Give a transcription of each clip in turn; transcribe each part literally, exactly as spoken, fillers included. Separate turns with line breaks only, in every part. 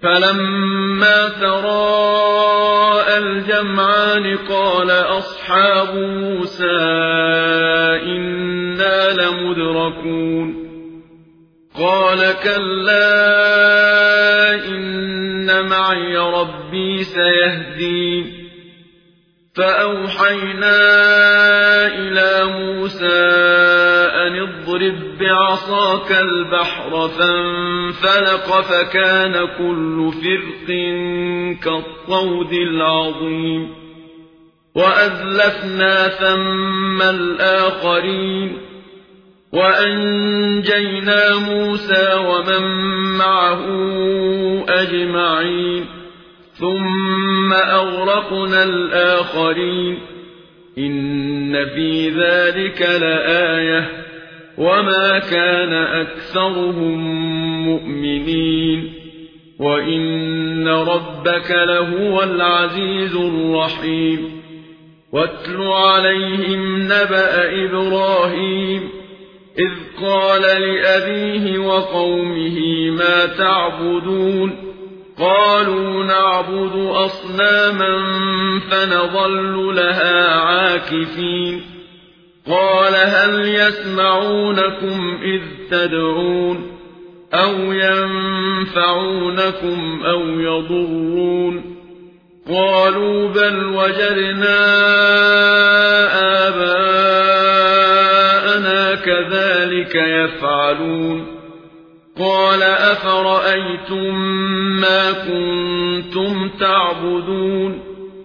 فلما تراءى الجمعان قال أصحاب موسى إنا لمدركون قال كلا إن معي ربي سيهدين فأوحينا إلى موسى أن اضرب بعصاك البحر فانفلق فكان كل فرق كالطود العظيم وأزلفنا ثم الآخرين وأنجينا موسى ومن معه أجمعين ثم أغرقنا الآخرين إن في ذلك لآية وما كان أكثرهم مؤمنين وإن ربك لهو العزيز الرحيم واتل عليهم نبأ إبراهيم إذ قال لأبيه وقومه ما تعبدون قالوا نعبد أصناما فنظل لها عاكفين قال هل يسمعونكم إذ تدعون أو ينفعونكم أو يضرون قالوا بل وجدنا آباءنا كذلك يفعلون قال أفرأيتم ما كنتم تعبدون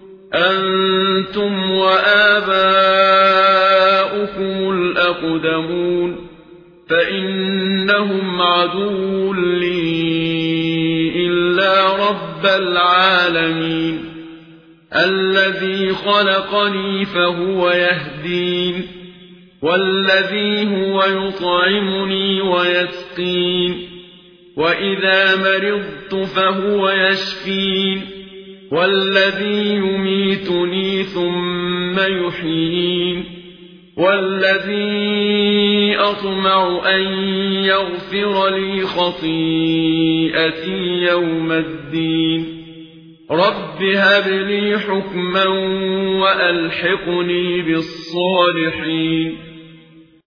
أنتم وآباؤكم الأقدمون فإنهم عدو لي إلا رب العالمين الذي خلقني فهو يهدين والذي هو يطعمني ويسقين وإذا مرضت فهو يشفين والذي يميتني ثم يحيين والذي أطمع أن يغفر لي خطيئتي يوم الدين رب هب لي حكما وألحقني بالصالحين